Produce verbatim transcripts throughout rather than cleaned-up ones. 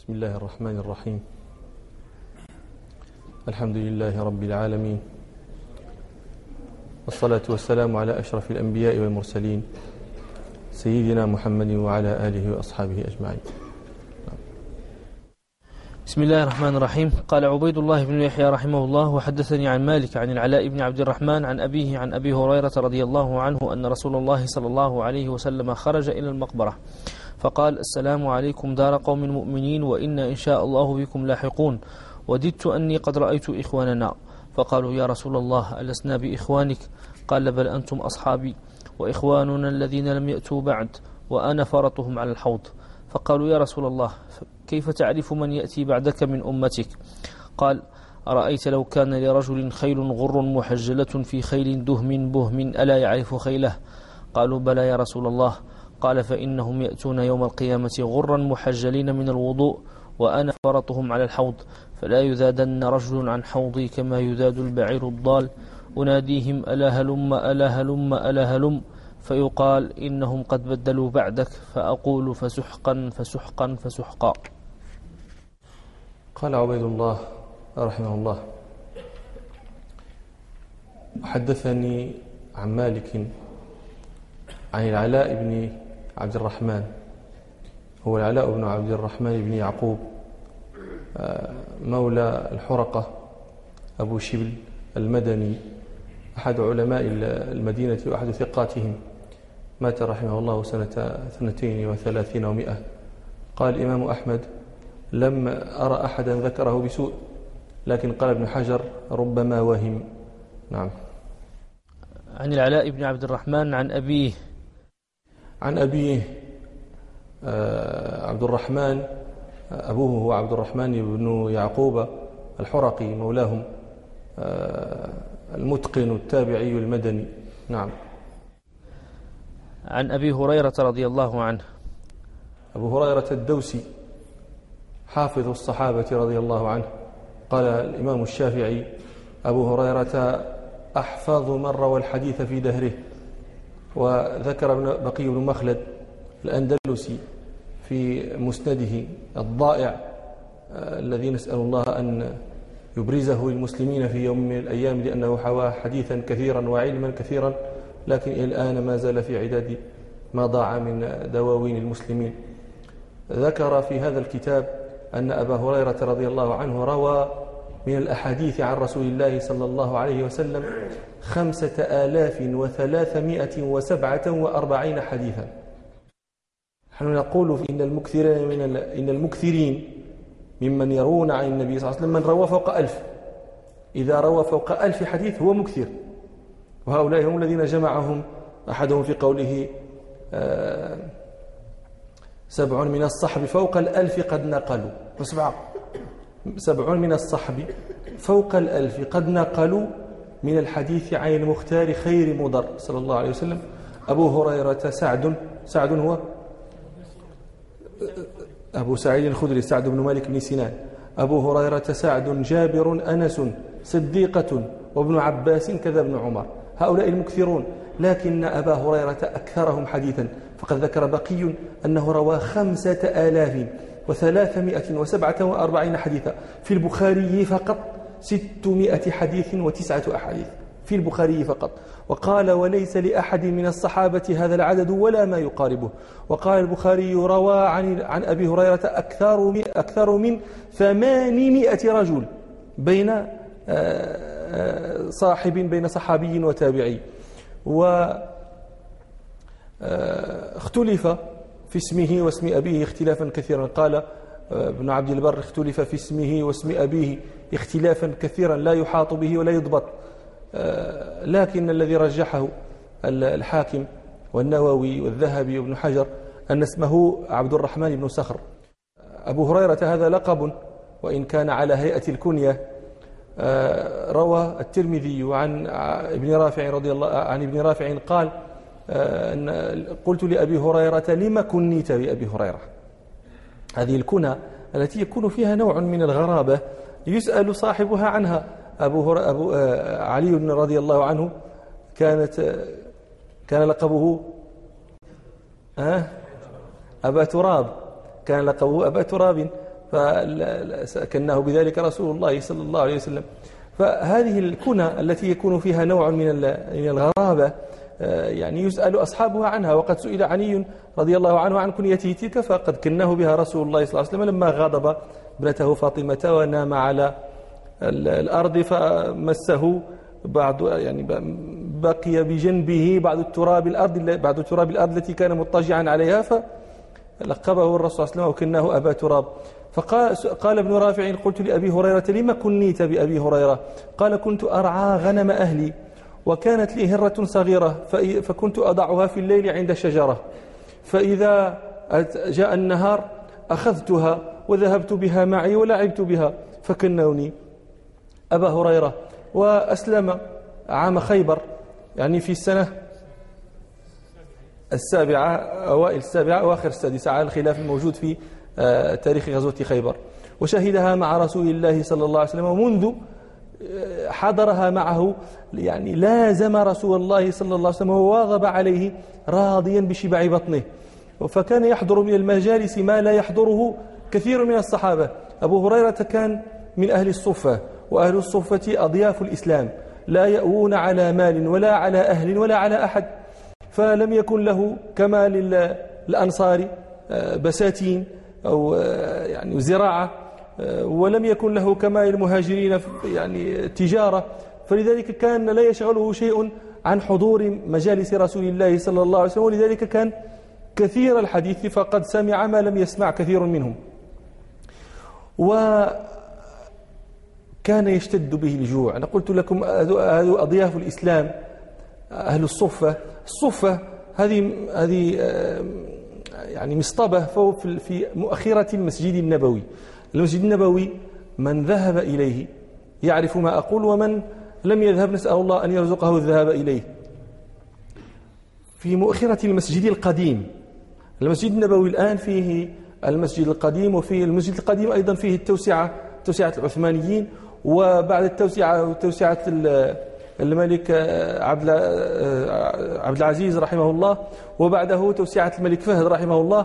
بسم الله الرحمن الرحيم. الحمد لله رب العالمين، والصلاة والسلام على أشرف الأنبياء والمرسلين سيدنا محمد وعلى آله وأصحابه أجمعين. بسم الله الرحمن الرحيم. قال عبيد الله بن يحيى رحمه الله: وحدثني عن مالك عن العلاء بن عبد الرحمن عن أبيه عن أبي هريرة رضي الله عنه أن رسول الله صلى الله عليه وسلم خرج إلى المقبرة فقال: السلام عليكم دار قوم مؤمنين وإنا إن شاء الله بكم لاحقون، وددت أني قد رأيت إخواننا. فقالوا: يا رسول الله ألسنا بإخوانك؟ قال: بل أنتم أصحابي وإخواننا الذين لم يأتوا بعد، وأنا فرطهم على الحوض. فقالوا: يا رسول الله كيف تعرف من يأتي بعدك من أمتك؟ قال: أرأيت لو كان لرجل خيل غر محجلة في خيل دهم بهم ألا يعرف خيله؟ قالوا: بلى يا رسول الله. قال: فإنهم يأتون يوم القيامة غرا محجلين من الوضوء، وأنا فرطهم على الحوض، فلا يذادن رجل عن حوضي كما يذاد البعير الضال، أناديهم ألا هلم ألا هلم ألا هلم، فيقال إنهم قد بدلوا بعدك، فأقول فسحقا فسحقا فسحقا. قال عبيد الله رحمه الله: حدثني عن مالك عن العلاء بن عبد الرحمن، هو العلاء بن عبد الرحمن بن يعقوب مولى الحرقة أبو شبل المدني، أحد علماء المدينة وأحد ثقاتهم، مات رحمه الله سنة اثنتين وثلاثين ومئة. قال الإمام أحمد: لم أرى أحدا ذكره بسوء، لكن قال ابن حجر: ربما وهم. نعم. عن العلاء بن عبد الرحمن عن أبيه عن أبيه عبد الرحمن، أبوه هو عبد الرحمن بن يعقوب الحرقي مولاهم المتقن التابعي المدني. نعم. عن أبي هريرة رضي الله عنه. أبو هريرة الدوسي حافظ الصحابة رضي الله عنه. قال الإمام الشافعي: أبو هريرة أحفظ من روى الحديث في دهره. وذكر بقي بن مخلد الأندلسي في مسنده الضائع الذي نسأل الله أن يبرزه للمسلمين في يوم من الأيام، لأنه حوى حديثا كثيرا وعلما كثيرا، لكن إلى الآن ما زال في عداد ما ضاع من دواوين المسلمين. ذكر في هذا الكتاب أن أبا هريرة رضي الله عنه روى من الأحاديث عن رسول الله صلى الله عليه وسلم خمسة آلاف وثلاثمائة وسبعة وأربعين حديثا. نحن نقول إن المكثرين من إن المكثرين ممن يرون عن النبي صلى الله عليه وسلم من روى فوق ألف. إذا روى فوق ألف حديث هو مكثر، وهؤلاء هم الذين جمعهم أحدهم في قوله آه سبع من الصحب فوق الألف قد نقلوا. وسبعة سبع من الصحب فوق الألف قد نقلوا من الحديث عن المختار خير مضر صلى الله عليه وسلم. أبو هريرة سعد سعد هو أبو سعيد الخدري، سعد بن مالك بن سنان. أبو هريرة سعد، جابر، أنس، صديقة، وابن عباس كذا ابن عمر. هؤلاء المكثرون، لكن أبا هريرة أكثرهم حديثا، فقد ذكر بقي أنه روى خمسة آلاف وثلاثمائة وسبعة وأربعين حديثا. في البخاري فقط ستمائة حديث وتسعة أحاديث في البخاري فقط. وقال: وليس لأحد من الصحابة هذا العدد ولا ما يقاربه. وقال البخاري: روى عن عن أبي هريرة أكثر أكثر من ثمانمائة رجل، بين صاحب بين صحابي وتابعي. واختلف في اسمه واسم أبيه اختلافا كثيرا. قال ابن عبد البر: اختلف في اسمه واسم أبيه اختلافا كثيرا لا يحاط به ولا يضبط، لكن الذي رجحه الحاكم والنووي والذهبي وابن حجر أن اسمه عبد الرحمن بن صخر. أبو هريرة هذا لقب، وإن كان على هيئة الكنية. روى الترمذي عن ابن رافع رضي الله عن ابن رافع قال: قلت لأبي هريرة: لما كنيت بأبي هريرة؟ هذه الكنى التي يكون فيها نوع من الغرابة يسأل صاحبها عنها. أبو, أبو علي رضي الله عنه كانت كان لقبه أه أبا تراب، كان لقبه أبا تراب. فكناه بذلك رسول الله صلى الله عليه وسلم. فهذه الكنى التي يكون فيها نوع من الغرابة يعني يسأل أصحابها عنها، وقد سئل علي رضي الله عنه عن كنيته تلك فقد كناه بها رسول الله صلى الله عليه وسلم لما غضب ابنته فاطمة ونام على الأرض فمسه بعض يعني بقي بجنبه بعض التراب الأرض بعض التراب الأرض التي كان مضطجعا عليها فلقبه الرسول صلى الله عليه وسلم وكناه أبا تراب. فقال قال ابن رافع قلت لأبي هريرة لما كنيت بأبي هريرة؟ قال كنت أرعى غنم أهلي وكانت لي هرة صغيرة فكنت أضعها في الليل عند شجرة، فإذا جاء النهار أخذتها وذهبت بها معي ولعبت بها فكنوني أبا هريرة. وأسلم عام خيبر يعني في السنة السابعة أوائل السابعة أواخر السادسة على الخلاف الموجود في تاريخ غزوة خيبر، وشهدها مع رسول الله صلى الله عليه وسلم، ومنذ حضرها معه يعني لازم رسول الله صلى الله عليه وسلم وواظب عليه راضيا بشبع بطنه، فكان يحضر من المجالس ما لا يحضره كثير من الصحابة. أبو هريرة كان من أهل الصفة، وأهل الصفة أضياف الإسلام لا يأوون على مال ولا على أهل ولا على أحد، فلم يكن له كما للأنصار بساتين أو يعني زراعة، ولم يكن له كما للمهاجرين يعني تجارة، فلذلك كان لا يشغله شيء عن حضور مجالس رسول الله صلى الله عليه وسلم، ولذلك كان كثير الحديث فقد سمع ما لم يسمع كثير منهم. وكان يشتد به الجوع. أنا قلت لكم هذه أضياف الإسلام أهل الصفة. الصفة هذه هذه يعني مصطبة في مؤخرة المسجد النبوي. المسجد النبوي من ذهب إليه يعرف ما أقول، ومن لم يذهب نسأل الله أن يرزقه الذهاب إليه. في مؤخرة المسجد القديم. المسجد النبوي الآن فيه المسجد القديم، وفي المسجد القديم أيضا فيه التوسعة توسعة العثمانيين، وبعد التوسعة توسعة الملك عبد عبد العزيز رحمه الله، وبعده توسعة الملك فهد رحمه الله.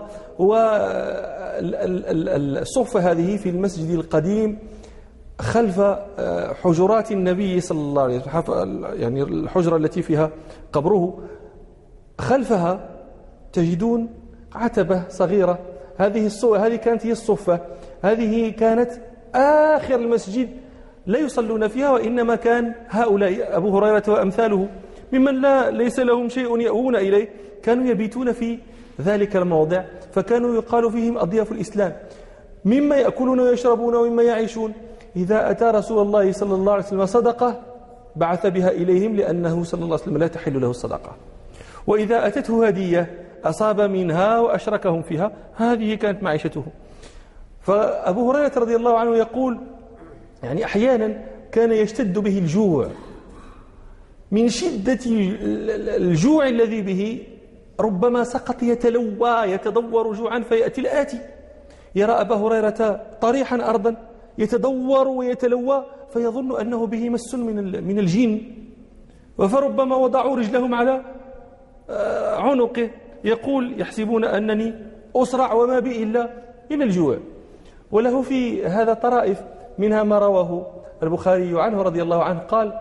والصفة هذه في المسجد القديم خلف حجرات النبي صلى الله عليه وسلم، يعني الحجرة التي فيها قبره، خلفها تجدون عتبة صغيرة. هذه الصفة هذه كانت هي الصفة، هذه كانت آخر المسجد لا يصلون فيها، وإنما كان هؤلاء أبو هريرة وأمثاله ممن لا ليس لهم شيء يأوون إليه كانوا يبيتون في ذلك الموضع، فكانوا يقال فيهم أضياف الإسلام، مما يأكلون ويشربون ومما يعيشون. إذا أتى رسول الله صلى الله عليه وسلم صدقة بعث بها إليهم، لأنه صلى الله عليه وسلم لا تحل له الصدقة. وإذا أتته هدية أصاب منها وأشركهم فيها، هذه كانت معيشته. فأبو هريرة رضي الله عنه يقول يعني أحيانا كان يشتد به الجوع، من شدة الجوع الذي به ربما سقط يتلوى يتدور جوعا، فيأتي الآتي يرى أبا هريرة طريحا أرضا يتدور ويتلوى، فيظن أنه به مس من الجن، فربما وضعوا رجلهم على عنقه، يقول يحسبون أنني أسرع وما بي إلا إلى الجوع. وله في هذا طرائف، منها ما رواه البخاري عنه رضي الله عنه قال: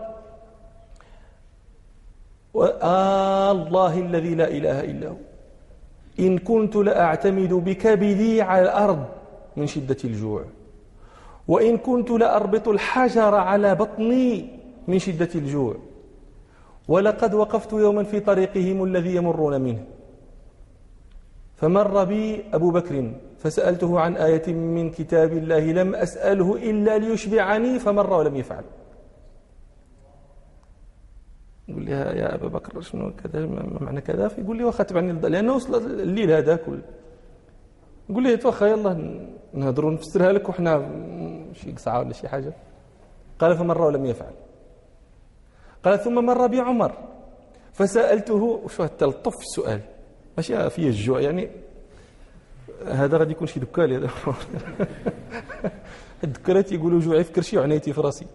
آه الله الذي لا إله إلا هو إن كنت لأعتمد بكبدي على الأرض من شدة الجوع، وإن كنت لأربط الحجر على بطني من شدة الجوع، ولقد وقفت يوما في طريقهم الذي يمرون منه، فمر بي أبو بكر فسألته عن آية من كتاب الله لم أسأله إلا ليشبعني، فمر ولم يفعل. يقول لي يا أبا بكر شنو كذا ما معنى كذا؟ يقول لي وخاتب عني لأنه وصل الليل هذا كله. يقول لي توخى يلا نهضروا نفسرها لك وحنا شي ساعة ولا شي حاجة. قال فمر ولم يفعل. قال ثم مر بي عمر فسألته، وشو التلطف في السؤال ماشي فيه الجوع، يعني هذا غادي يكون شي دكالي هذا الدكالات يقولوا جوعي في كرشي وعنيتي في راسي.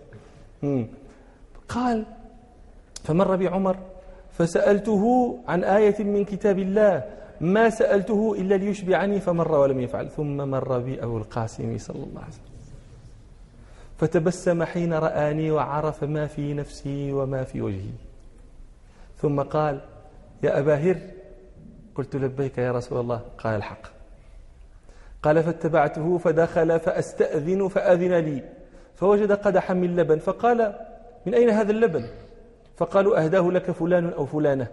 قال فمر بي عمر فسألته عن آية من كتاب الله ما سألته إلا ليشبعني فمر ولم يفعل. ثم مر بي أبو القاسم صلى الله عليه وسلم فتبسم حين رآني وعرف ما في نفسي وما في وجهي، ثم قال: يا أبا هر. قلت: لبيك يا رسول الله. قال: الحق. قال: فاتبعته فدخل فأستأذن فأذن لي، فوجد قدحا من لبن، فقال: من أين هذا اللبن؟ فقالوا: أهداه لك فلان أو فلانة.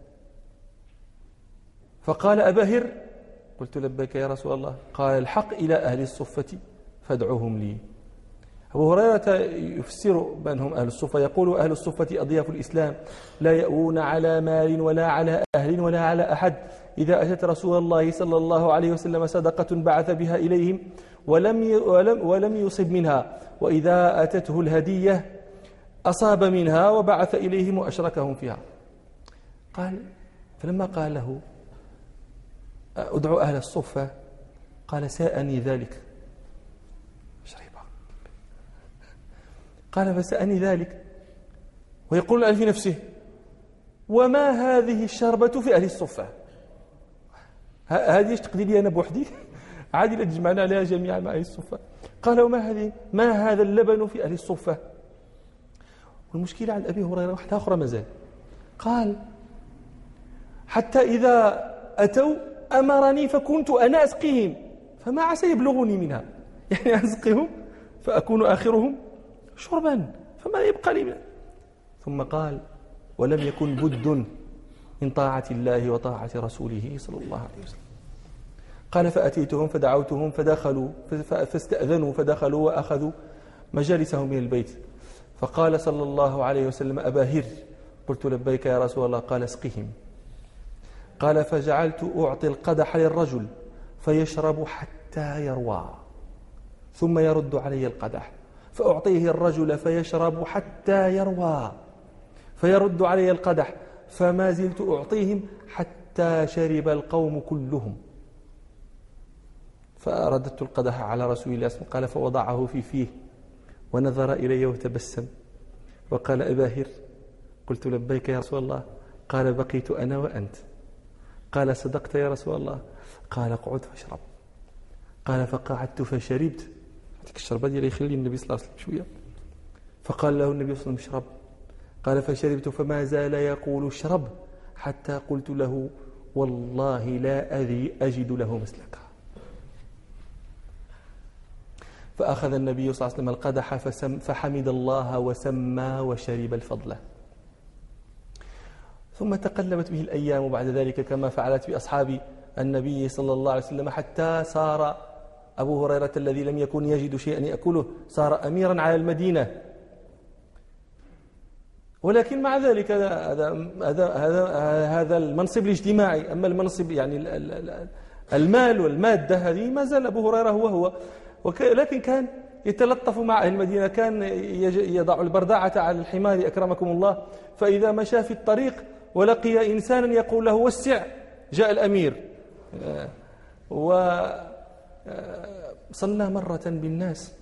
فقال: أبا هر. قلت: لبيك يا رسول الله. قال: الحق إلى أهل الصفة فادعوهم لي. أبو هريرة يفسر من هم أهل الصفة، يقول: أهل الصفة أضياف الإسلام لا يأوون على مال ولا على أهل ولا على أحد، إذا أتت رسول الله صلى الله عليه وسلم صدقة بعث بها إليهم ولم ولم ولم يصب منها، وإذا أتته الهدية أصاب منها وبعث إليهم وأشركهم فيها. قال: فلما قال له: أدعو أهل الصفة، قال: ساءني ذلك. قال: فسأني ذلك. ويقول الآن في نفسه: وما هذه الشربة في أهل الصفة؟ هذه تقضي لي أنا بوحدي؟ عادي لتجمعنا عليها جميعا مع أهل الصفة. قال: وما هذه ما هذا اللبن في أهل الصفة؟ والمشكلة عند أبي هريرة واحدة أخرى مازال. قال: حتى إذا أتوا أمرني فكنت أنا أسقيهم، فما عسى يبلغني منها، يعني أسقيهم فأكون آخرهم شربا فما يبقى لي منها. ثم قال: ولم يكن بد من طاعة الله وطاعة رسوله صلى الله عليه وسلم. قال: فأتيتهم فدعوتهم فدخلوا فاستأذنوا فدخلوا وأخذوا مجالسهم من البيت، فقال صلى الله عليه وسلم: أبا هر. قلت: لبيك يا رسول الله. قال: اسقهم. قال: فجعلت أعطي القدح للرجل فيشرب حتى يروى، ثم يرد علي القدح، فأعطيه الرجل فيشرب حتى يروى، فيرد علي القدح، فما زلت أعطيهم حتى شرب القوم كلهم. فأرددت القدح على رسول الله صلى الله عليه وسلم، قال: فوضعه في فيه ونظر إلي وتبسم وقال: أبا هر. قلت: لبيك يا رسول الله. قال: بقيت أنا وأنت. قال: صدقت يا رسول الله. قال: اقعد فاشرب. قال: فقعدت فشربت. هذيك الشربة ديالي يخلي النبي صلى الله عليه وسلم شوية. فقال له النبي صلى الله عليه وسلم: اشرب. قال: فشربت، فما زال يقول اشرب حتى قلت له: والله لا أذي أجد له مسلكا. فأخذ النبي صلى الله عليه وسلم القدح فحمد الله وسمى وشرب الفضل. ثم تقلبت به الأيام بعد ذلك كما فعلت بأصحاب النبي صلى الله عليه وسلم، حتى صار أبو هريرة الذي لم يكن يجد شيئا يأكله صار أميرا على المدينة. ولكن مع ذلك هذا هذا هذا هذا المنصب الاجتماعي، أما المنصب يعني المال والمادة هذه ما زال أبو هريرة هو هو، ولكن كان يتلطف مع أهل المدينة، كان يضع البردعة على الحمار أكرمكم الله، فإذا مشى في الطريق ولقي إنسانا يقول له: وسع، جاء الأمير. وصلى مرة بالناس،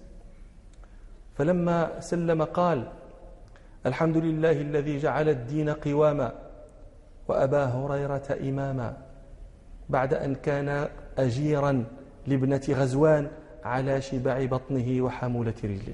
فلما سلم قال: الحمد لله الذي جعل الدين قواما وأبا هريرة إماما، بعد أن كان أجيرا لابنة غزوان على شبع بطنه وحمولة رجله.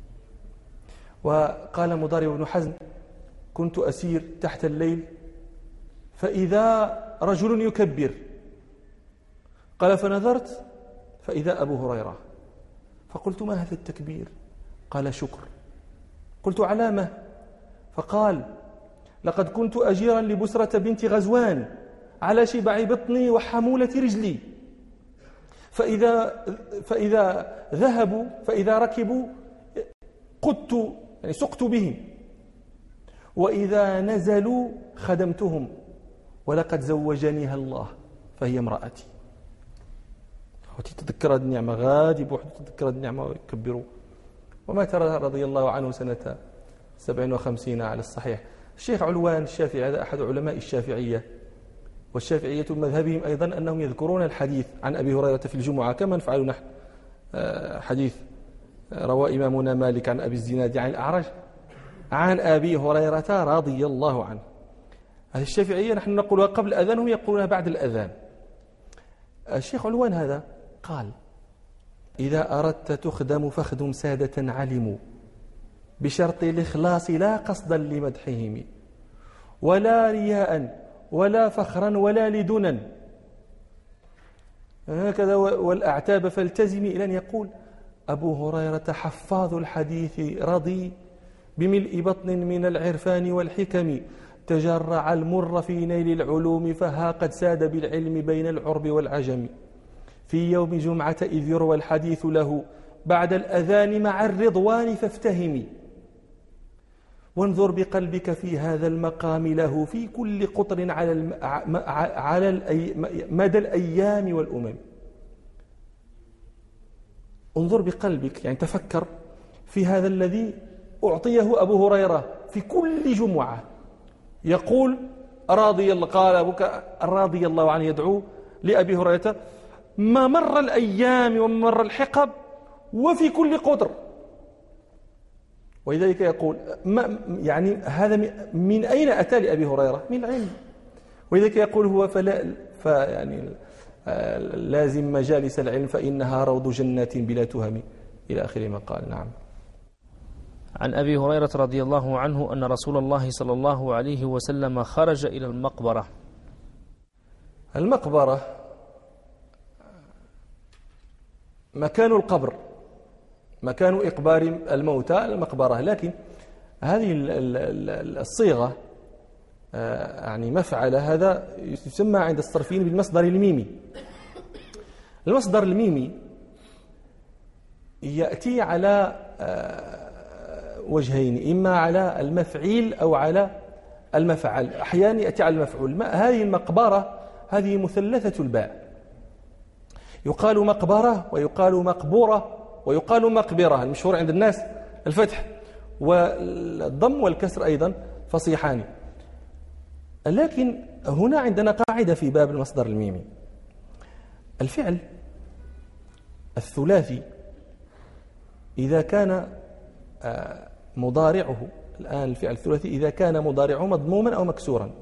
وقال مضارب بن حزم: كنت أسير تحت الليل فإذا رجل يكبر، قال: فنظرت فإذا أبو هريرة، فقلت: ما هذا التكبير؟ قال: شكر. قلت: علامة؟ فقال: لقد كنت أجيرا لبسرة بنت غزوان على شبع بطني وحمولة رجلي، فإذا, فإذا ذهبوا فإذا ركبوا قدت يعني سقت بهم، وإذا نزلوا خدمتهم، ولقد زوجنيها الله فهي امرأتي. وتتذكر هذه النعمة غادي بوحده، تتذكر هذه النعمة ويكبروا. وما ترى رضي الله عنه سنة سبع وخمسين على الصحيح. الشيخ علوان الشافعي هذا أحد علماء الشافعية، والشافعية مذهبهم أيضا أنهم يذكرون الحديث عن أبي هريرة في الجمعة كما نفعل نحن. حديث روى إمامنا مالك عن أبي الزناد عن الأعرج عن أبي هريرة رضي الله عنه. هذه الشافعية نحن نقولها قبل الأذان، هم يقولونها بعد الأذان. الشيخ علوان هذا قال: إذا أردت تخدم فاخدم سادة علموا بشرط الإخلاص لا قصدا لمدحهم ولا رياء ولا فخرا ولا لدنا. هكذا والأعتاب فالتزمي، إلى أن يقول أبو هريرة حفاظ الحديث رضي بملء بطن من العرفان والحكم تجرع المر في نيل العلوم فها قد ساد بالعلم بين العرب والعجم في يوم جمعة إذ يروى الحديث له بعد الأذان مع الرضوان فافتهمي وانظر بقلبك في هذا المقام له في كل قطر على الم... على الأي... مدى الأيام والأمم. انظر بقلبك، يعني تفكر في هذا الذي أعطيه أبو هريرة في كل جمعة يقول راضي الله، قال أبوك راضي الله عنه يدعو لأبي هريرة ما مر الأيام ومر الحقب وفي كل قطر. ولذلك يقول ما يعني هذا من أين أتى لأبي هريرة؟ من العلم. ولذلك يقول هو فلا فيعني لازم مجالس العلم فإنها روض جنات بلا تهم إلى آخر ما قال. نعم. عن أبي هريرة رضي الله عنه أن رسول الله صلى الله عليه وسلم خرج إلى المقبرة. المقبرة مكان القبر، مكان إقبار الموتى المقبرة، لكن هذه الصيغة يعني مفعل هذا يسمى عند الصرفيين بالمصدر الميمي. المصدر الميمي يأتي على وجهين، إما على المفعيل أو على المفعل. أحيانا يأتي على المفعول. هذه المقبرة هذه مثلثة الباء، يقال مقبرة ويقال مقبورة ويقال مقبرة. المشهور عند الناس الفتح، والضم والكسر أيضا فصيحان. لكن هنا عندنا قاعدة في باب المصدر الميمي: الفعل الثلاثي إذا كان مضارعه، الآن الفعل الثلاثي إذا كان مضارعه مضموما أو مكسورا،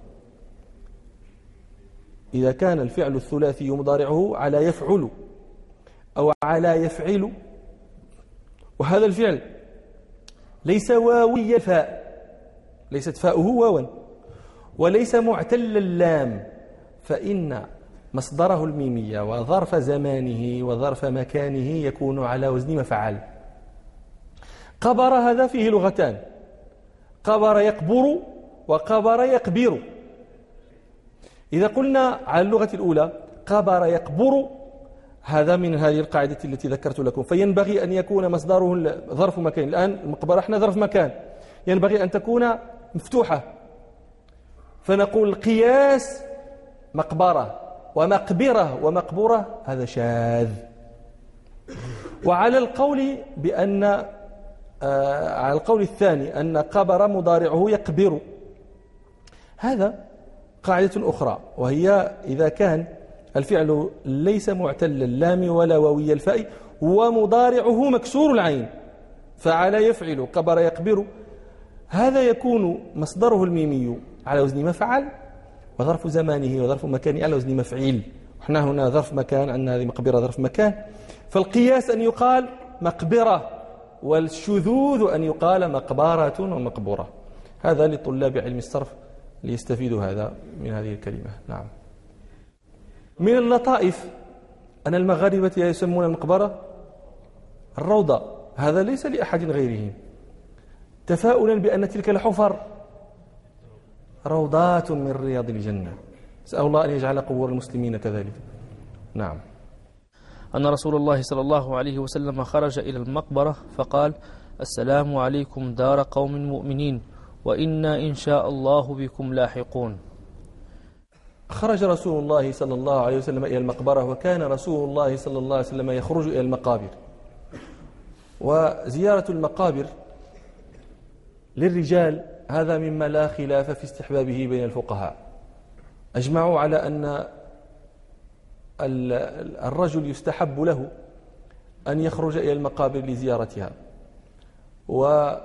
إذا كان الفعل الثلاثي مضارعه على يفعل أو على يفعل، وهذا الفعل ليس واوي الفاء، ليست فاؤه واوا، وليس معتل اللام، فإن مصدره الميمية وظرف زمانه وظرف مكانه يكون على وزن مفعل. قبر هذا فيه لغتان: قبر يقبر وقبر يقبر. إذا قلنا على اللغة الأولى قبر يقبر، هذا من هذه القاعدة التي ذكرت لكم، فينبغي أن يكون مصدره ظرف مكان. الآن المقبرة احنا ظرف مكان، ينبغي أن تكون مفتوحة، فنقول قياس مقبرة ومقبرة ومقبورة، هذا شاذ. وعلى القول بأن آه على القول الثاني أن قبر مضارعه يقبر، هذا قاعدة أخرى، وهي إذا كان الفعل ليس معتل اللام ولا واوي الفاء ومضارعه مكسور العين، فعلى يفعل قبر يقبر، هذا يكون مصدره الميمي على وزن مفعل، وظرف زمانه وظرف مكانه على وزن مفعيل. احنا هنا ظرف مكان، عندنا هذه مقبرة ظرف مكان، فالقياس أن يقال مقبرة، والشذوذ أن يقال مقبرة ومقبورة. هذا لطلاب علم الصرف ليستفيدوا هذا من هذه الكلمة. نعم. من اللطائف أن المغاربة يسمون المقبرة الروضة، هذا ليس لأحد غيرهم، تفاؤلا بأن تلك الحفر روضات من رياض الجنة. أسأل الله أن يجعل قبور المسلمين كذلك. نعم. أن رسول الله صلى الله عليه وسلم خرج إلى المقبرة فقال: السلام عليكم دار قوم مؤمنين وإنا إن شاء الله بكم لاحقون. خرج رسول الله صلى الله عليه وسلم إلى المقبرة، وكان رسول الله صلى الله عليه وسلم يخرج إلى المقابر. وزيارة المقابر للرجال هذا مما لا خلاف في استحبابه بين الفقهاء، أجمعوا على أن الرجل يستحب له أن يخرج إلى المقابر لزيارتها. وقد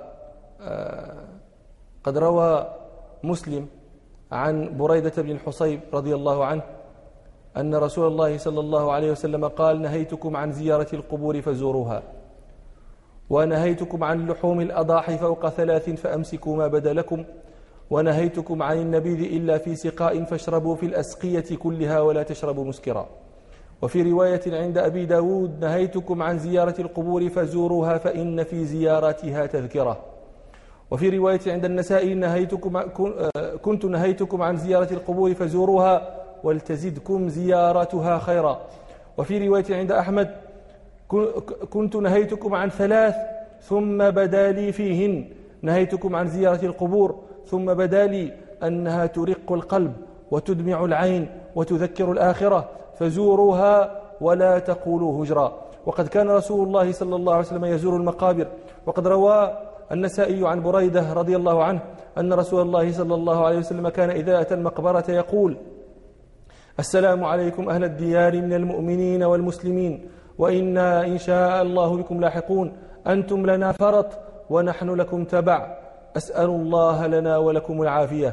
روى مسلم عن بريدة بن الحصيب رضي الله عنه أن رسول الله صلى الله عليه وسلم قال: نهيتكم عن زيارة القبور فزوروها، ونهيتكم عن لحوم الأضاحي فوق ثلاث فأمسكوا ما بدا لكم، ونهيتكم عن النبيذ إلا في سقاء فاشربوا في الأسقية كلها ولا تشربوا مسكرا. وفي رواية عند أبي داود: نهيتكم عن زيارة القبور فزوروها فإن في زيارتها تذكرة. وفي رواية عند النسائي: نهيتكم كنت نهيتكم عن زيارة القبور فزوروها ولتزدكم زيارتها خيرا. وفي رواية عند أحمد: كنت نهيتكم عن ثلاث ثم بدا لي فيهن، نهيتكم عن زيارة القبور ثم بدا لي أنها ترق القلب وتدمع العين وتذكر الآخرة، فزوروها ولا تقولوا هجرا. وقد كان رسول الله صلى الله عليه وسلم يزور المقابر. وقد روى النسائي عن بريدة رضي الله عنه أن رسول الله صلى الله عليه وسلم كان إذا أتى المقبرة يقول: السلام عليكم أهل الديار من المؤمنين والمسلمين، وإنا إن شاء الله بكم لاحقون، أنتم لنا فرط ونحن لكم تبع، أسأل الله لنا ولكم العافية.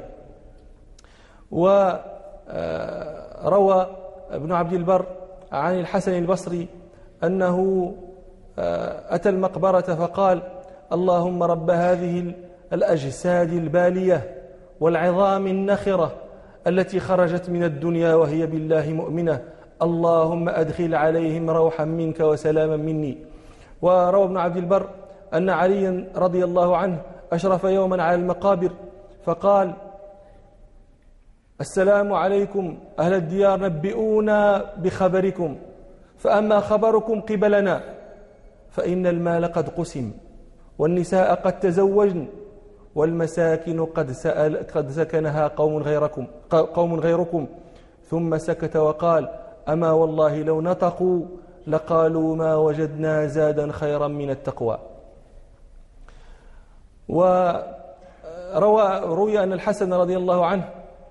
وروى ابن عبد البر عن الحسن البصري أنه أتى المقبرة فقال: اللهم رب هذه الأجساد البالية والعظام النخرة التي خرجت من الدنيا وهي بالله مؤمنة، اللهم أدخل عليهم روحا منك وسلاما مني. وروى ابن عبد البر أن عليا رضي الله عنه أشرف يوما على المقابر فقال: السلام عليكم أهل الديار، نبئونا بخبركم، فأما خبركم قبلنا فإن المال قد قسم، والنساء قد تزوجن، والمساكن قد, سأل قد سكنها قوم غيركم, قوم غيركم. ثم سكت وقال: أما والله لو نطقوا لقالوا ما وجدنا زادا خيرا من التقوى. وروى روي أن الحسن رضي الله عنه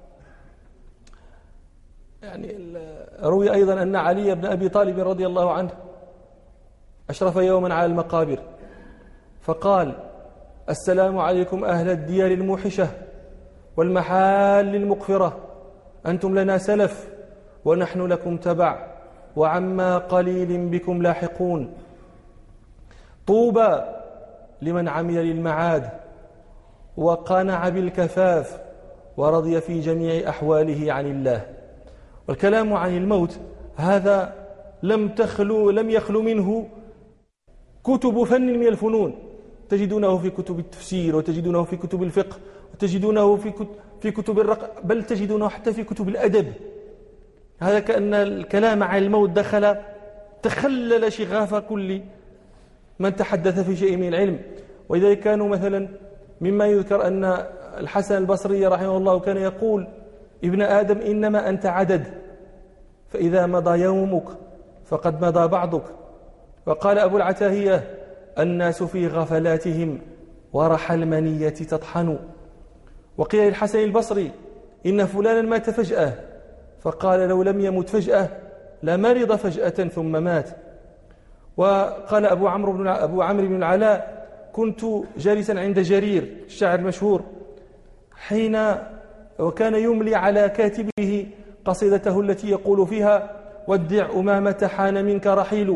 يعني روي أيضا أن علي بن أبي طالب رضي الله عنه أشرف يوما على المقابر فقال: السلام عليكم أهل الديار الموحشة والمحال المقفرة، أنتم لنا سلف ونحن لكم تبع، وعما قليل بكم لاحقون. طوبى لمن عمل للمعاد وقنع بالكفاف ورضي في جميع أحواله عن الله. والكلام عن الموت هذا لم تخلو لم يخلو منه كتب فن من الفنون، تجدونه في كتب التفسير، وتجدونه في كتب الفقه، وتجدونه في في كتب الرق، بل تجدونه حتى في كتب الأدب. هذا كأن الكلام عن الموت دخل تخلل شغاف كل من تحدث في شيء من العلم. ولذلك كانوا مثلا مما يذكر أن الحسن البصري رحمه الله كان يقول: ابن آدم إنما أنت عدد، فإذا مضى يومك فقد مضى بعضك. وقال أبو العتاهية: الناس في غفلاتهم ورح المنية تطحن. وقيل للحسن البصري: إن فلانا مات فجأة، فقال: لو لم يمت فجأة لمرض فجأة ثم مات. وقال أبو عمرو بن أبو عمرو بن العلاء: كنت جالسا عند جرير الشاعر المشهور حين وكان يملي على كاتبه قصيدته التي يقول فيها: ودع أمامة حان منك رحيل.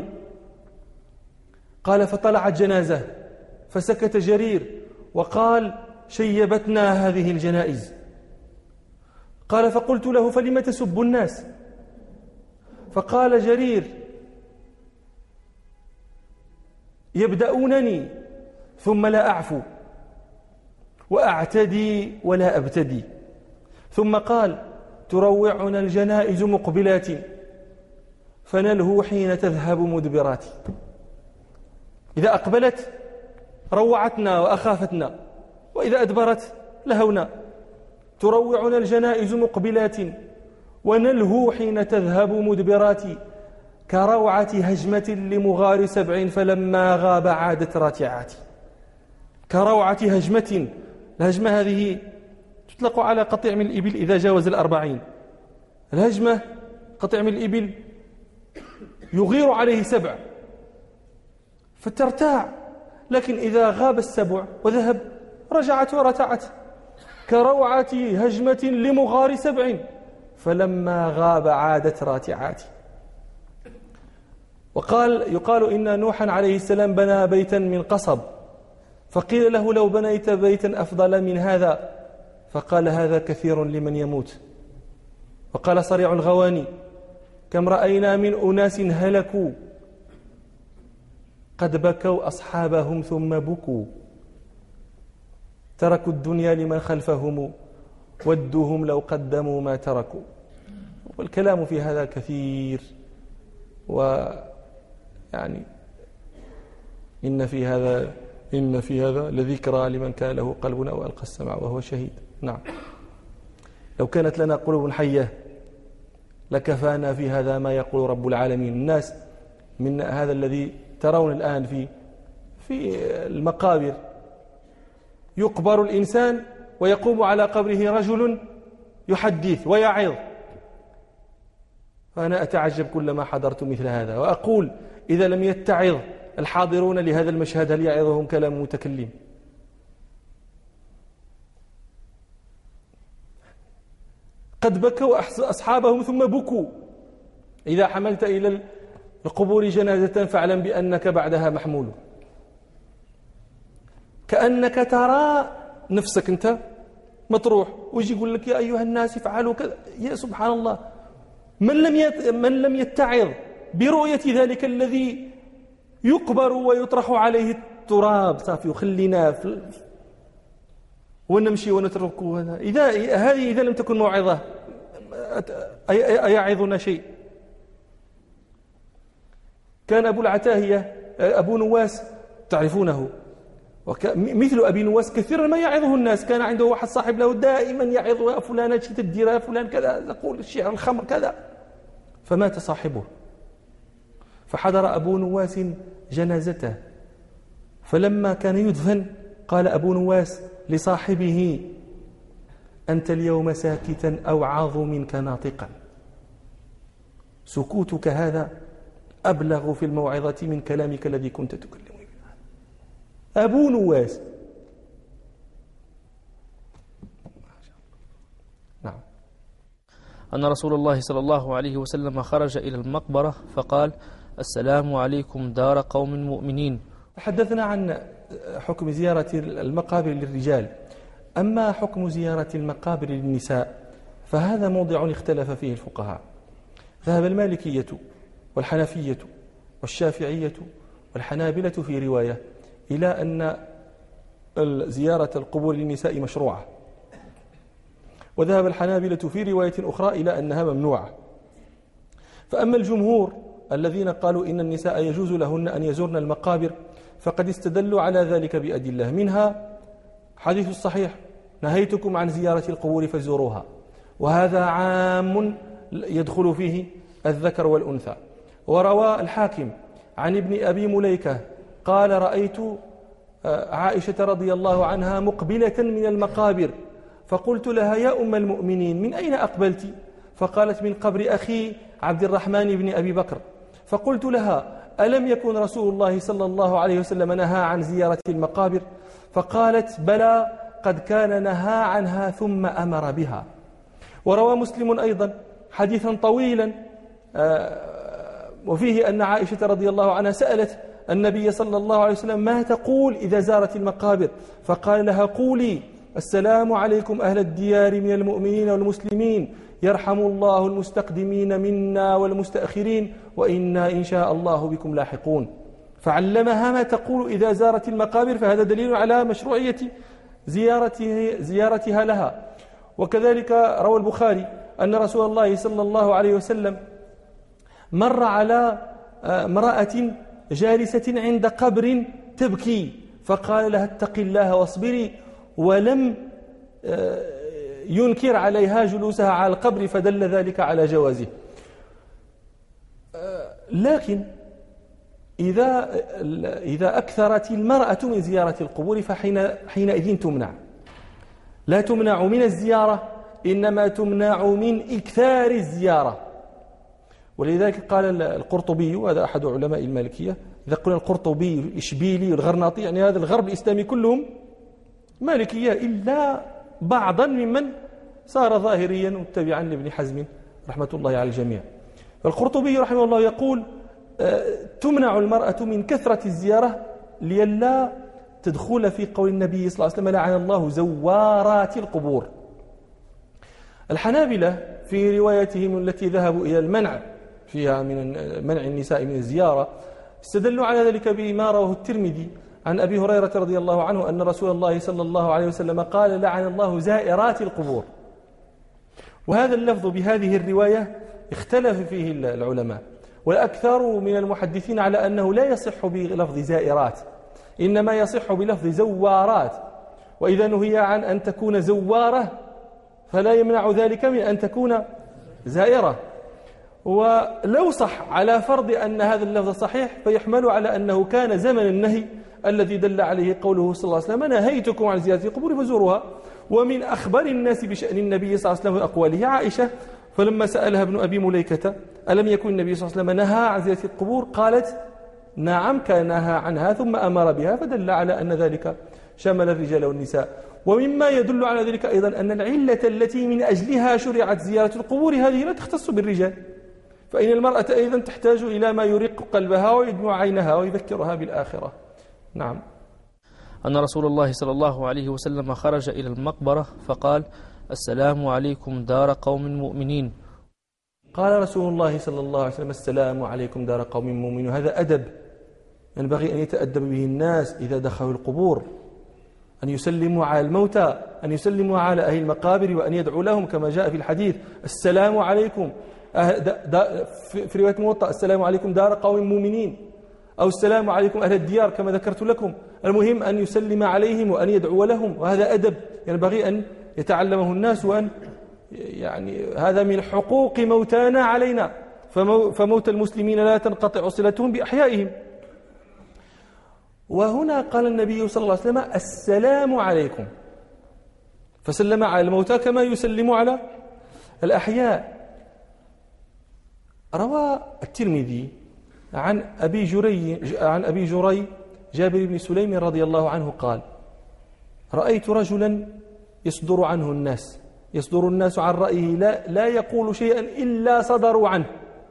قال: فطلعت جنازة فسكت جرير وقال: شيبتنا هذه الجنائز. قال: فقلت له: فلم تسب الناس؟ فقال جرير: يبدأونني ثم لا أعفو، وأعتدي ولا أبتدي. ثم قال: تروعنا الجنائز مقبلات، فنلهو حين تذهب مدبرات. إذا أقبلت روعتنا وأخافتنا، وإذا أدبرت لهونا. تروعنا الجنائز مقبلات ونلهو حين تذهب مدبرات، كروعة هجمة لمغار سبع فلما غاب عادت راتعات. كروعة هجمة، الهجمة هذه تطلق على قطيع من الإبل إذا جاوز الأربعين. الهجمة قطيع من الإبل يغير عليه سبع فترتاع، لكن إذا غاب السبع وذهب رجعت ورتعت. كروعة هجمة لمغار سبع، فلما غاب عادت راتعات. وقال يقال إن نوحا عليه السلام بنى بيتا من قصب، فقيل له لو بنيت بيتا أفضل من هذا، فقال هذا كثير لمن يموت. وقال صريع الغواني كم رأينا من أناس هلكوا قد بكوا أصحابهم ثم بكوا، تركوا الدنيا لمن خلفهم ودوهم لو قدموا ما تركوا. والكلام في هذا كثير، ويعني إن في هذا إن في هذا لذكرى لمن كان له قلب أو ألقى السمع وهو شهيد. نعم، لو كانت لنا قلوب حية لكفانا في هذا ما يقول رب العالمين. الناس من هذا الذي ترون الآن في في المقابر، يقبر الإنسان ويقوم على قبره رجل يحدث ويعظ، فأنا أتعجب كلما حضرت مثل هذا، وأقول إذا لم يتعظ الحاضرون لهذا المشهد هل يعظهم كلام متكلم؟ قد بكوا أصحابهم ثم بكوا. إذا حملت إلى القبور جنازة فاعلم بأنك بعدها محمول، كأنك ترى نفسك أنت مطروح، ويجي يقول لك يا أيها الناس افعلوا كذا. يا سبحان الله، من لم من لم يتعظ برؤية ذلك الذي يقبر ويطرح عليه التراب صافي وخلينا ونمشي ونتركه. إذا هذه إذا لم تكن موعظة أيعظنا شيء؟ كان أبو العتاهية أبو نواس تعرفونه، مثل أبي نواس كثيرا ما يعظه الناس. كان عنده واحد صاحب له دائما يعظ فلان شي تدير فلان كذا، يقول الشعر الخمر كذا. فمات صاحبه، فحضر أبو نواس جنازته، فلما كان يدفن قال أبو نواس لصاحبه أنت اليوم ساكتا أوعظ منك ناطقا، سكوتك هذا أبلغ في الموعظة من كلامك الذي كنت تكلمه. أبو نواس. نعم. أن رسول الله صلى الله عليه وسلم خرج إلى المقبرة فقال السلام عليكم دار قوم مؤمنين. تحدثنا عن حكم زيارة المقابر للرجال، أما حكم زيارة المقابر للنساء فهذا موضع اختلف فيه الفقهاء. ذهب المالكية والحنفية والشافعية والحنابلة في رواية إلى أن زيارة القبور للنساء مشروعة، وذهب الحنابلة في رواية أخرى إلى أنها ممنوعة. فأما الجمهور الذين قالوا إن النساء يجوز لهن أن يزورن المقابر فقد استدلوا على ذلك بأدلة، منها حديث الصحيح نهيتكم عن زيارة القبور فزوروها، وهذا عام يدخل فيه الذكر والأنثى. وروى الحاكم عن ابن أبي مليكة قال رأيت عائشة رضي الله عنها مقبلة من المقابر فقلت لها يا أم المؤمنين من أين أقبلت؟ فقالت من قبر أخي عبد الرحمن بن أبي بكر. فقلت لها ألم يكن رسول الله صلى الله عليه وسلم نهى عن زيارة المقابر؟ فقالت بلى قد كان نهى عنها ثم أمر بها. وروى مسلم أيضا حديثا طويلا وفيه أن عائشة رضي الله عنها سألت النبي صلى الله عليه وسلم ما تقول إذا زارت المقابر؟ فقال لها قولي السلام عليكم أهل الديار من المؤمنين والمسلمين، يرحم الله المستقدمين منا والمستأخرين، وإنا إن شاء الله بكم لاحقون. فعلمها ما تقول إذا زارت المقابر، فهذا دليل على مشروعية زيارته زيارتها لها. وكذلك روى البخاري أن رسول الله صلى الله عليه وسلم مر على امرأة جالسة عند قبر تبكي فقال لها اتقي الله واصبري، ولم ينكر عليها جلوسها على القبر، فدل ذلك على جوازه. لكن إذا إذا أكثرت المرأة من زيارة القبور فحينئذ تمنع، لا تمنع من الزيارة إنما تمنع من إكثار الزيارة. ولذلك قال القرطبي، وهذا أحد علماء المالكية، إذا قلنا القرطبي الإشبيلي والغرناطي يعني هذا الغرب الإسلامي كلهم مالكية إلا بعضا ممن صار ظاهريا متبعا لابن حزم رحمة الله على الجميع. فالقرطبي رحمه الله يقول تمنع المرأة من كثرة الزيارة لئلا تدخل في قول النبي صلى الله عليه وسلم لعن الله زوارات القبور. الحنابلة في روايتهم التي ذهبوا إلى المنع فيها من منع النساء من الزيارة استدلوا على ذلك بما رواه الترمذي عن أبي هريرة رضي الله عنه أن رسول الله صلى الله عليه وسلم قال لعن الله زائرات القبور. وهذا اللفظ بهذه الرواية اختلف فيه العلماء، والأكثر من المحدثين على أنه لا يصح بلفظ زائرات، إنما يصح بلفظ زوارات، وإذا نهي عن أن تكون زوارة فلا يمنع ذلك من أن تكون زائرة. ولو صح على فرض أن هذا اللفظ صحيح فيحمل على أنه كان زمن النهي الذي دل عليه قوله صلى الله عليه وسلم نهيتكم عن زيارة القبور فزوروها. ومن أخبار الناس بشأن النبي صلى الله عليه وسلم وأقواله عائشة، فلما سألها ابن أبي مليكة ألم يكن النبي صلى الله عليه وسلم نهى عن زيارة القبور قالت نعم كان نهى عنها ثم أمر بها، فدل على أن ذلك شمل الرجال والنساء. ومما يدل على ذلك أيضا أن العلة التي من أجلها شرعت زيارة القبور هذه لا تختص بالرجال، فإن المرأة أيضا تحتاج إلى ما يرق قلبها ويدمع عينها ويذكرها بالآخرة. نعم. أن رسول الله صلى الله عليه وسلم خرج إلى المقبرة فقال السلام عليكم دار قوم مؤمنين. قال رسول الله صلى الله عليه وسلم السلام عليكم دار قوم مؤمنين. هذا أدب ينبغي أن يتأدب به الناس إذا دخلوا القبور، أن يسلموا على الموتى، أن يسلموا على أهل المقابر، وأن يدعوا لهم كما جاء في الحديث السلام عليكم في رواية موطأ السلام عليكم دار قوم مؤمنين، أو السلام عليكم أهل الديار كما ذكرت لكم. المهم أن يسلم عليهم وأن يدعو لهم، وهذا أدب ينبغي أن يتعلمه الناس، وأن يعني هذا من حقوق موتانا علينا، فموت المسلمين لا تنقطع صلتهم بأحيائهم. وهنا قال النبي صلى الله عليه وسلم السلام عليكم، فسلم على الموتى كما يسلم على الأحياء. روى الترمذي عن أبي جري عن أبي جري جابر بن سليم رضي الله عنه قال رأيت رجلا يصدر عنه الناس يصدر الناس عن رأيه لا, لا يقول شيئا إلا صدروا عنه،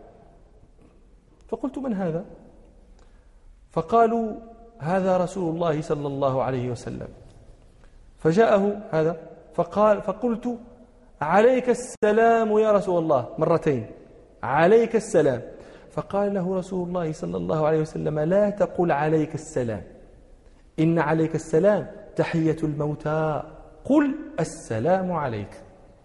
فقلت من هذا؟ فقالوا هذا رسول الله صلى الله عليه وسلم. فجاءه هذا فقال فقلت عليك السلام يا رسول الله مرتين، عليك السلام. فقال له رسول الله صلى الله عليه وسلم لا تقل عليك السلام، إن عليك السلام تحية الموتى، قل السلام عليك.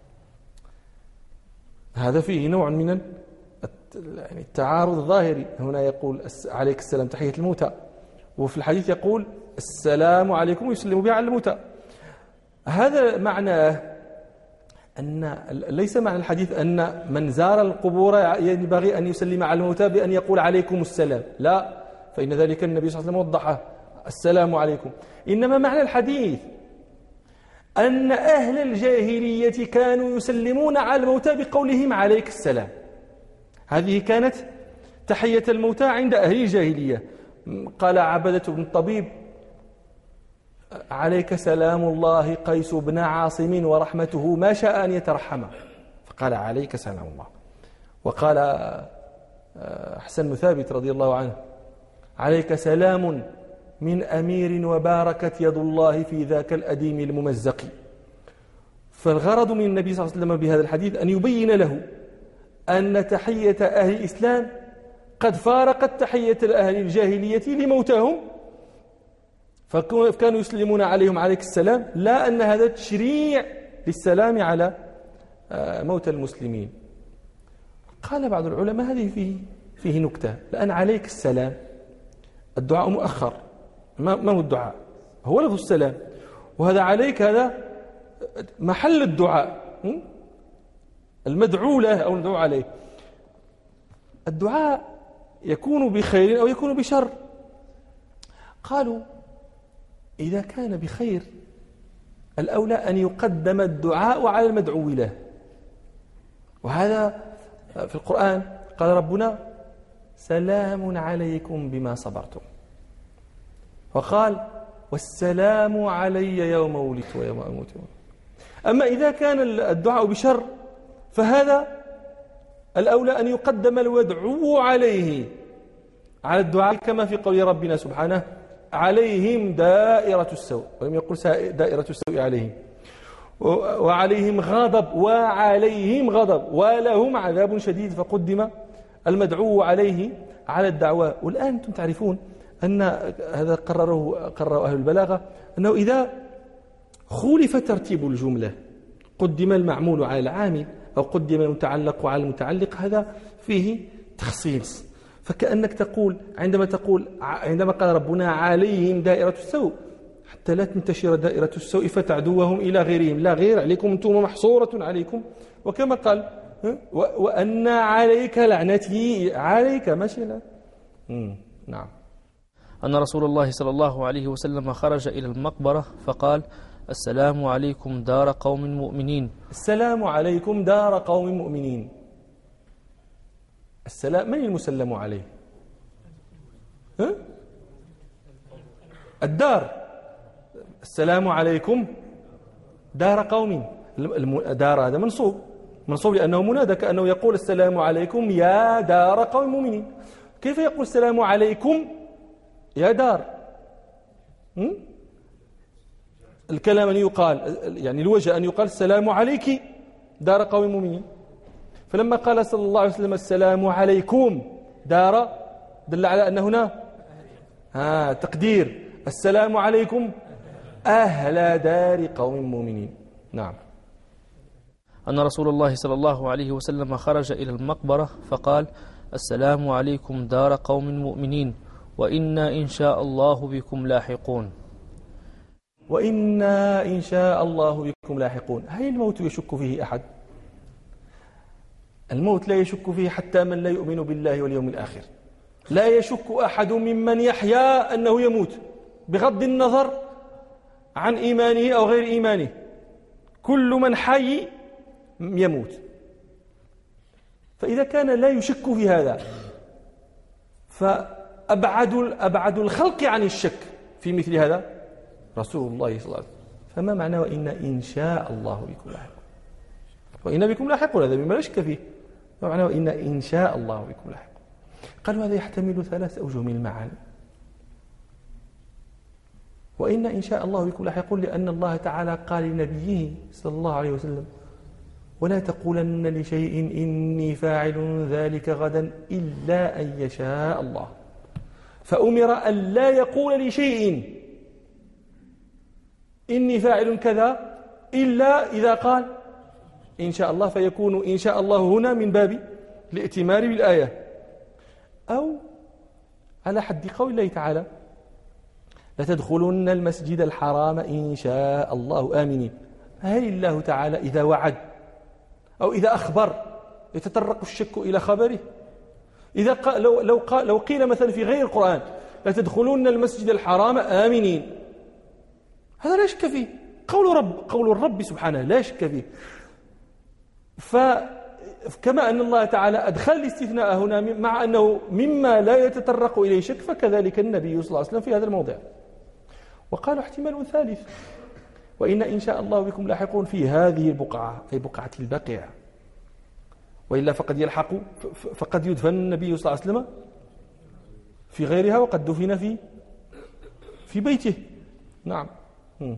هذا فيه نوع من التعارض الظاهري، هنا يقول عليك السلام تحية الموتى، وفي الحديث يقول السلام عليكم ويسلم بها على الموتى. هذا معناه أن ليس معنى الحديث أن من زار القبور ينبغي أن يسلم على الموتى بأن يقول عليكم السلام، لا، فإن ذلك النبي صلى الله عليه وسلم وضحه السلام عليكم. إنما معنى الحديث أن أهل الجاهلية كانوا يسلمون على الموتى بقولهم عليك السلام. هذه كانت تحية الموتى عند أهل الجاهلية. قال عبدة بن الطبيب عليك سلام الله قيس بن عاصم ورحمته ما شاء أن يترحم، فقال عليك سلام الله. وقال حسن بن ثابت رضي الله عنه عليك سلام من أمير وباركت يد الله في ذاك الأديم الممزق. فالغرض من النبي صلى الله عليه وسلم بهذا الحديث أن يبين له أن تحية أهل الإسلام قد فارقت تحية أهل الجاهلية لموتهم، فكانوا يسلمون عليهم عليك السلام، لا أن هذا تشريع للسلام على موتى المسلمين. قال بعض العلماء هذه فيه, فيه نكتة، لأن عليك السلام الدعاء مؤخر، ما هو الدعاء؟ هو لفظ السلام، وهذا عليك هذا محل الدعاء المدعو له أو المدعو عليه. الدعاء يكون بخير أو يكون بشر. قالوا إذا كان بخير الأولى أن يقدم الدعاء على المدعو له، وهذا في القرآن قال ربنا سلام عليكم بما صبرتم، وقال والسلام علي يوم ولدت ويوم أموت. أما إذا كان الدعاء بشر فهذا الأولى أن يقدم الودعو عليه على الدعاء، كما في قول ربنا سبحانه عليهم دائرة السوء، ولم يقل دائرة السوء عليهم، وعليهم غضب وعليهم غضب ولهم عذاب شديد، فقدم المدعو عليه على الدعوة. والآن أنتم تعرفون أن هذا قرره قرره أهل البلاغة، أنه إذا خولف ترتيب الجملة قدم المعمول على العامل أو قدم المتعلق على المتعلق، هذا فيه تخصيص. فكأنك تقول عندما تقول عندما قال ربنا عليهم دائرة السوء، حتى لا تنتشر دائرة السوء فتعدوهم إلى غيرهم، لا غير عليكم، أنتم محصورة عليكم. وكما قال وأن عليك لعنتي، عليك ماشي لا. نعم. أن رسول الله صلى الله عليه وسلم خرج إلى المقبرة فقال: السلام عليكم دار قوم مؤمنين. السلام عليكم دار قوم مؤمنين. السلام، من المسلم عليه؟ ها؟ الدار. السلام عليكم دار قوم، دار هذا منصوب منصوب لأنه منادى، كأنه يقول السلام عليكم يا دار قوم مؤمنين. كيف يقول السلام عليكم يا دار؟ م? الكلام أن يقال، يعني الوجه أن يقال السلام عليك دار قوم مؤمنين. فلما قال صلى الله عليه وسلم السلام عليكم دار، دل على أن هنا ها تقدير السلام عليكم أهل دار قوم مؤمنين. نعم. أن رسول الله صلى الله عليه وسلم خرج إلى المقبرة فقال: السلام عليكم دار قوم مؤمنين وإنا إن شاء الله بكم لاحقون. وإنا إن شاء الله بكم لاحقون. هل الموت يشك فيه أحد؟ الموت لا يشك فيه حتى من لا يؤمن بالله واليوم الآخر. لا يشك أحد ممن يحيا أنه يموت، بغض النظر عن إيمانه أو غير إيمانه. كل من حي يموت. فإذا كان لا يشك في هذا، فأبعد أبعد الخلق عن الشك في مثل هذا رسول الله صلى الله عليه وسلم. فما معنى وإن إن شاء الله بكم لاحقون؟ وإن بكم لاحقون هذا مما لا شك فيه. ما معنى وإن إن شاء الله بكم لاحقون؟ قالوا هذا يحتمل ثلاث أوجه من المعاني. وإن إن شاء الله بكم لاحقون لأن الله تعالى قال لنبيه صلى الله عليه وسلم: ولا تقولن لشيء إني فاعل ذلك غدا إلا أن يشاء الله. فأمر أن لا يقول لشيء إني فاعل كذا إلا إذا قال إن شاء الله، فيكون إن شاء الله هنا من باب الائتمار بالآية، أو على حد قول الله تعالى: لتدخلن المسجد الحرام إن شاء الله آمنين. هل الله تعالى إذا وعد أو إذا أخبر يتطرق الشك إلى خبره؟ إذا قال لو لو قال لو قيل مثلا في غير القرآن لتدخلن المسجد الحرام آمنين، هذا لا شك فيه، قول رب قول الرب سبحانه لا شك فيه. فكما أن الله تعالى أدخل الاستثناء هنا مع أنه مما لا يتطرق إليه شك، فكذلك النبي صلى الله عليه وسلم في هذا الموضع. وقالوا احتمال ثالث: وإن إن شاء الله بكم لاحقون في هذه البقعة، أي بقعة البقيع، وإلا فقد يلحق فقد يدفن النبي صلى الله عليه وسلم في غيرها، وقد دفن في في بيته. نعم. م.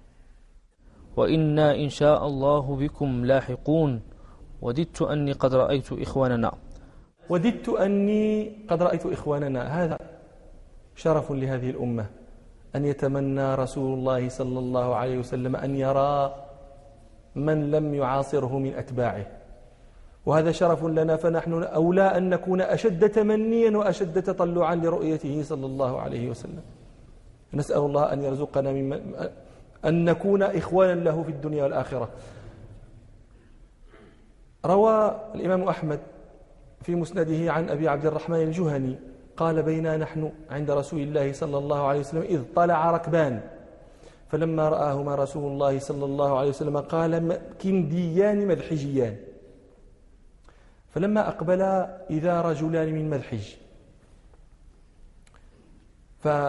وإنا إن شاء الله بكم لاحقون وددت أني قد رأيت إخواننا. وددت أني قد رأيت إخواننا، هذا شرف لهذه الأمة أن يتمنى رسول الله صلى الله عليه وسلم أن يرى من لم يعاصره من أتباعه، وهذا شرف لنا، فنحن أولى أن نكون أشد تمنيا وأشد تطلعا لرؤيته صلى الله عليه وسلم. نسأل الله أن يرزقنا من أن نكون إخوانا له في الدنيا والآخرة. روى الإمام أحمد في مسنده عن أبي عبد الرحمن الجهني قال: بينا نحن عند رسول الله صلى الله عليه وسلم إذ طلع ركبان، فلما رآهما رسول الله صلى الله عليه وسلم قال: كنديان مذحجيان. فلما أقبلا إذا رجلان من مذحج،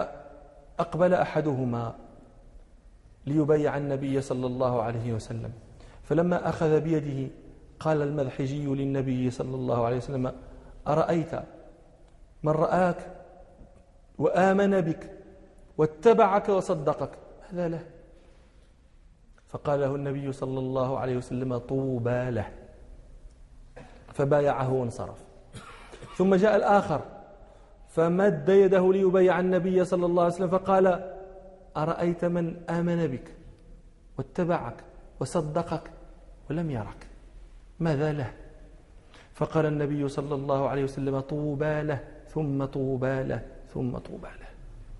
فأقبل أحدهما ليبايع النبي صلى الله عليه وسلم، فلما أخذ بيده قال المذحجي للنبي صلى الله عليه وسلم: أرأيت من رآك وآمن بك واتبعك وصدقك هذا له؟ فقال له النبي صلى الله عليه وسلم: طوبى له. فبايعه وانصرف. ثم جاء الآخر فمد يده ليبايع النبي صلى الله عليه وسلم فقال: أرأيت من آمن بك واتبعك وصدقك ولم يرك ماذا له؟ فقال النبي صلى الله عليه وسلم: طوبى له ثم طوبى له ثم طوبى له.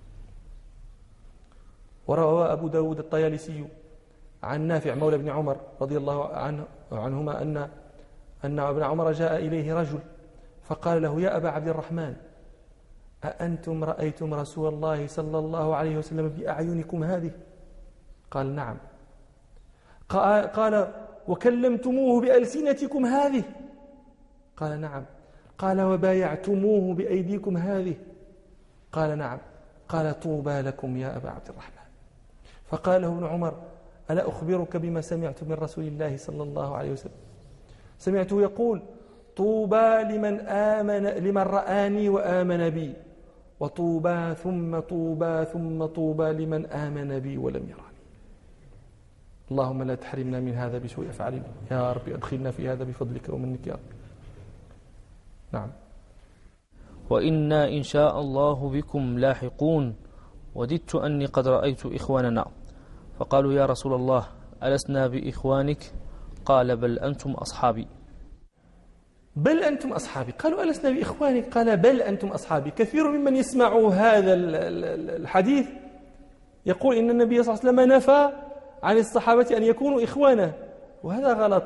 وروى أبو داود الطيالسي عن نافع مولى ابن عمر رضي الله عنه عنهما أن أن ابن عمر جاء إليه رجل فقال له: يا أبا عبد الرحمن، أأنتم رأيتم رسول الله صلى الله عليه وسلم بأعينكم هذه؟ قال: نعم. قال: وكلمتموه بألسنتكم هذه؟ قال: نعم. قال: وبايعتموه بأيديكم هذه؟ قال: نعم. قال: طوبى لكم يا أبا عبد الرحمن. فقال له ابن عمر: ألا أخبرك بما سمعت من رسول الله صلى الله عليه وسلم؟ سمعته يقول: طوبى لمن آمن لمن رآني وآمن بي، وطوبى ثم طوبى ثم طوبى لمن آمن بي ولم يراني. اللهم لا تحرمنا من هذا بسوء أفعالنا يا رب، أدخلنا في هذا بفضلك ومنك يا رب. نعم. وإنا إن شاء الله بكم لاحقون، وددت أني قد رأيت إخواننا. فقالوا: يا رسول الله، ألسنا بإخوانك؟ قال: بل أنتم أصحابي. بل أنتم أصحابي. قالوا: ألسنا بإخوانك؟ قال: بل أنتم أصحابي. كثير ممن يسمع هذا الحديث يقول إن النبي صلى الله عليه وسلم نفى عن الصحابة أن يكونوا إخوانه، وهذا غلط.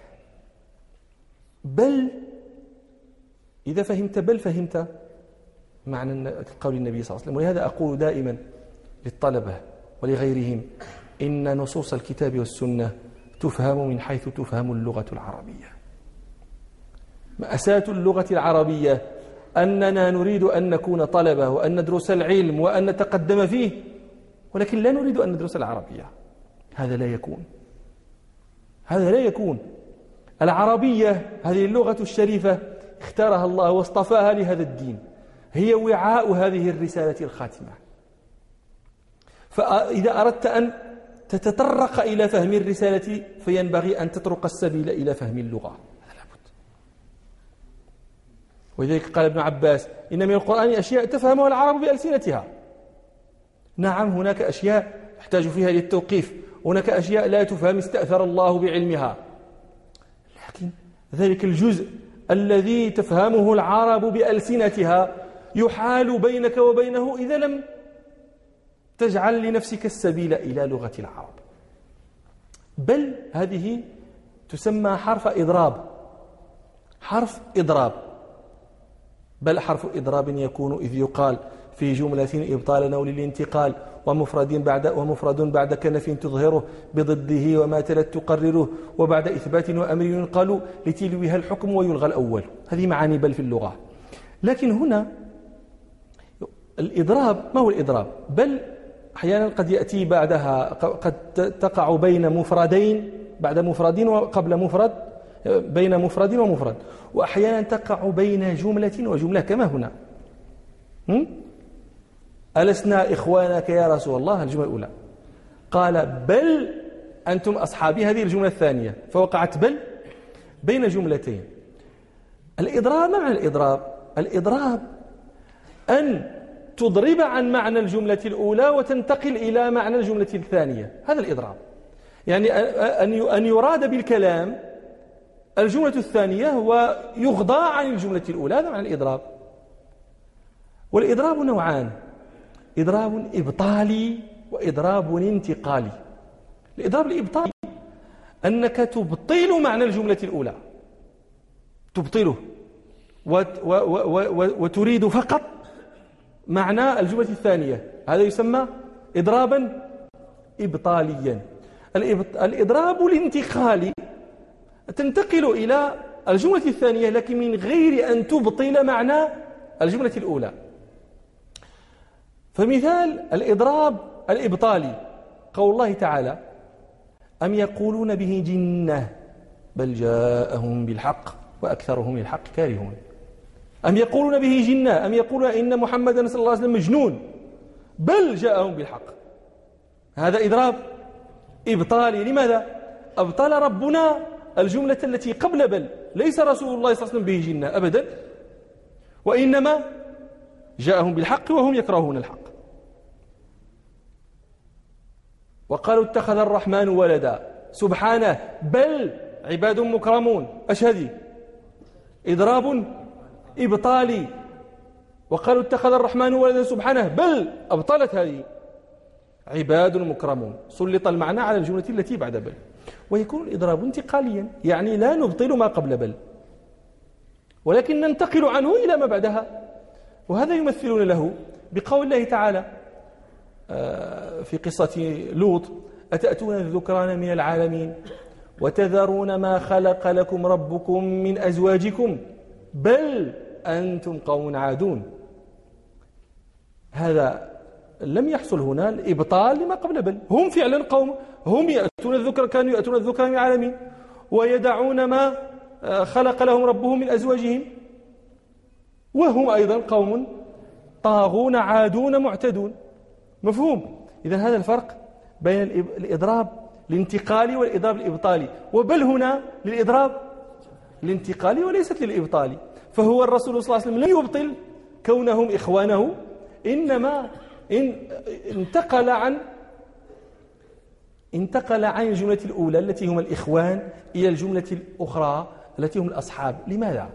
بل إذا فهمت بل فهمت معنى قول النبي صلى الله عليه وسلم. ولهذا أقول دائما للطلبة ولغيرهم إن نصوص الكتاب والسنة تفهم من حيث تفهم اللغة العربية. مأساة اللغة العربية أننا نريد أن نكون طلبة وأن ندرس العلم وأن نتقدم فيه، ولكن لا نريد أن ندرس العربية. هذا لا يكون هذا لا يكون العربية هذه اللغة الشريفة اختارها الله واصطفاها لهذا الدين، هي وعاء هذه الرسالة الخاتمة. فإذا أردت أن تتطرق إلى فهم الرسالة فينبغي أن تطرق السبيل إلى فهم اللغة، هذا لابد. ولذلك قال ابن عباس: إن من القرآن أشياء تفهمها العرب بألسنتها. نعم، هناك أشياء يحتاج فيها للتوقيف، هناك أشياء لا تفهم استأثر الله بعلمها، لكن ذلك الجزء الذي تفهمه العرب بألسنتها يحال بينك وبينه إذا لم تجعل لنفسك السبيل إلى لغة العرب. بل هذه تسمى حرف إضراب. حرف إضراب. بل حرف إضراب يكون إذ يقال في جملة إبطالا أو للانتقال ومفرد بعد ومفرد بعد كنف تظهره بضده وما تلت تقرره وبعد إثبات وأمر ينقل لتلوها الحكم ويلغى الأول. هذه معاني بل في اللغة. لكن هنا الإضراب، ما هو الإضراب؟ بل أحيانا قد يأتي بعدها، قد تقع بين مفردين بعد مفرد وقبل مفرد، بين مفرد ومفرد، وأحيانا تقع بين جملة وجملة كما هنا. ألسنا إخوانك يا رسول الله؟ الجملة الأولى. قال: بل أنتم أصحابي، هذه الجملة الثانية، فوقعت بل بين جملتين. الإضراب، ما معنى الإضراب؟ الإضراب أن تضرب عن معنى الجملة الأولى وتنتقل إلى معنى الجملة الثانية، هذا الإضراب. يعني أن يراد بالكلام الجملة الثانية ويغضى عن الجملة الأولى، هذا معنى الإضراب. والإضراب نوعان: إضراب إبطالي وإضراب انتقالي. الإضراب الإبطالي أنك تبطل معنى الجملة الأولى، تبطله وتريد فقط معنى الجملة الثانية، هذا يسمى إضرابا إبطاليا. الإضراب الانتقالي تنتقل إلى الجملة الثانية لكن من غير أن تبطل معنى الجملة الأولى. فمثال الإضراب الإبطالي قول الله تعالى: أم يقولون به جنة بل جاءهم بالحق وأكثرهم للحق كارهون. أم يقولون به جنة، أم يقولون إن محمدا صلى الله عليه وسلم مجنون بل جاءهم بالحق. هذا إضراب إبطالي. لماذا؟ أبطل ربنا الجملة التي قبل بل. ليس رسول الله صلى الله عليه وسلم به جنة أبدا، وإنما جاءهم بالحق وهم يكرهون الحق. وقالوا اتخذ الرحمن ولدا سبحانه بل عباد مكرمون. أشهدي إضراب إبطالي. وقالوا اتخذ الرحمن ولدا سبحانه بل أبطلت هذه عباد مكرمون. سلط المعنى على الجملة التي بعد بل. ويكون الإضراب انتقاليا، يعني لا نبطل ما قبل بل ولكن ننتقل عنه إلى ما بعدها. وهذا يمثلون له بقول الله تعالى في قصة لوط: أتأتون الذكران من العالمين وتذرون ما خلق لكم ربكم من أزواجكم بل أنتم قوم عادون. هذا لم يحصل هنا الإبطال لما قبل بل. هم فعلا قوم، هم يأتون الذكر، كانوا يأتون الذكران من العالمين ويدعون ما خلق لهم ربهم من أزواجهم، وهم أيضا قوم طاغون عادون معتدون. مفهوم؟ إذن هذا الفرق بين الإضراب الانتقالي والإضراب الإبطالي. وبل هنا للإضراب الانتقالي وليست للإبطالي. فهو الرسول صلى الله عليه وسلم لم يبطل كونهم إخوانه، إنما انتقل عن انتقل عن الجملة الأولى التي هم الإخوان إلى الجملة الأخرى التي هم الأصحاب. لماذا؟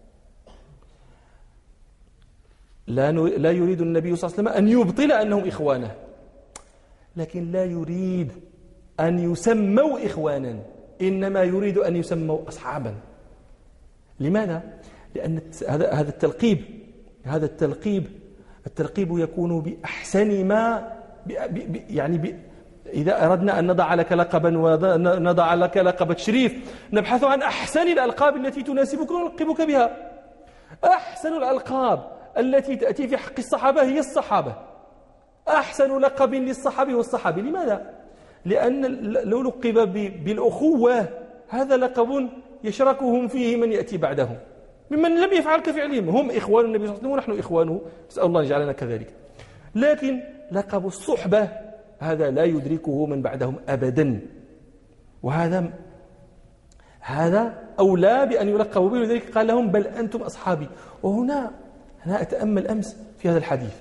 لا لا يريد النبي صلى الله عليه وسلم أن يبطل أنهم إخوانه، لكن لا يريد أن يسموا إخوانا، إنما يريد أن يسموا أصحابا. لماذا؟ لأن هذا هذا التلقيب هذا التلقيب التلقيب يكون بأحسن ما ب ب يعني ب إذا أردنا أن نضع لك لقبا ونضع لك لقب تشريف نبحث عن أحسن الألقاب التي تناسبك ونلقبك بها. أحسن الألقاب التي تأتي في حق الصحابة هي الصحابة. أحسن لقب للصحابي والصحابي. لماذا؟ لأن لو لقب بالأخوة هذا لقب يشركهم فيه من يأتي بعدهم ممن لم يفعل كفعلهم. هم إخوان النبي صلى الله عليه وسلم ونحن إخوانه، نسأل الله يجعلنا كذلك. لكن لقب الصحبة هذا لا يدركه من بعدهم أبدا، وهذا هذا أولى بأن يلقبوا به. لذلك قال لهم بل أنتم أصحابي. وهنا أنا أتأمل أمس في هذا الحديث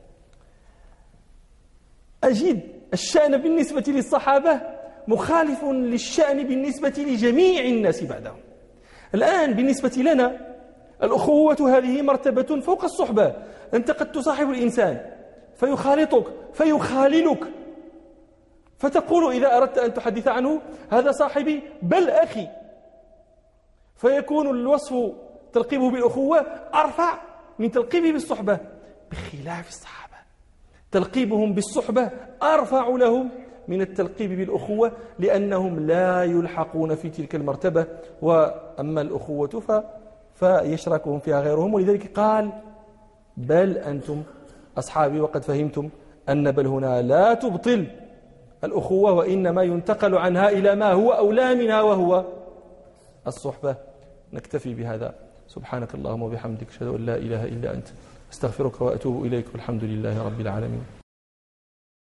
أجد الشأن بالنسبة للصحابة مخالف للشأن بالنسبة لجميع الناس بعدهم. الآن بالنسبة لنا الأخوة هذه مرتبة فوق الصحبة. أنت قد تصاحب الإنسان فيخالطك فيخاللك، فتقول إذا أردت أن تحدث عنه هذا صاحبي بل أخي، فيكون الوصف تلقيبه بالأخوة أرفع من تلقيبه بالصحبة، بخلاف الصحابة تلقيبهم بالصحبة أرفع لهم من التلقيب بالأخوة، لأنهم لا يلحقون في تلك المرتبة. وأما الأخوة ف... فيشركهم فيها غيرهم. ولذلك قال بل أنتم أصحابي. وقد فهمتم أن بل هنا لا تبطل الأخوة، وإنما ينتقل عنها إلى ما هو أولى منها وهو الصحبة. نكتفي بهذا. سبحانك اللهم وبحمدك أشهد أن لا إله إلا أنت أستغفرك وأتوب إليك والحمد لله رب العالمين.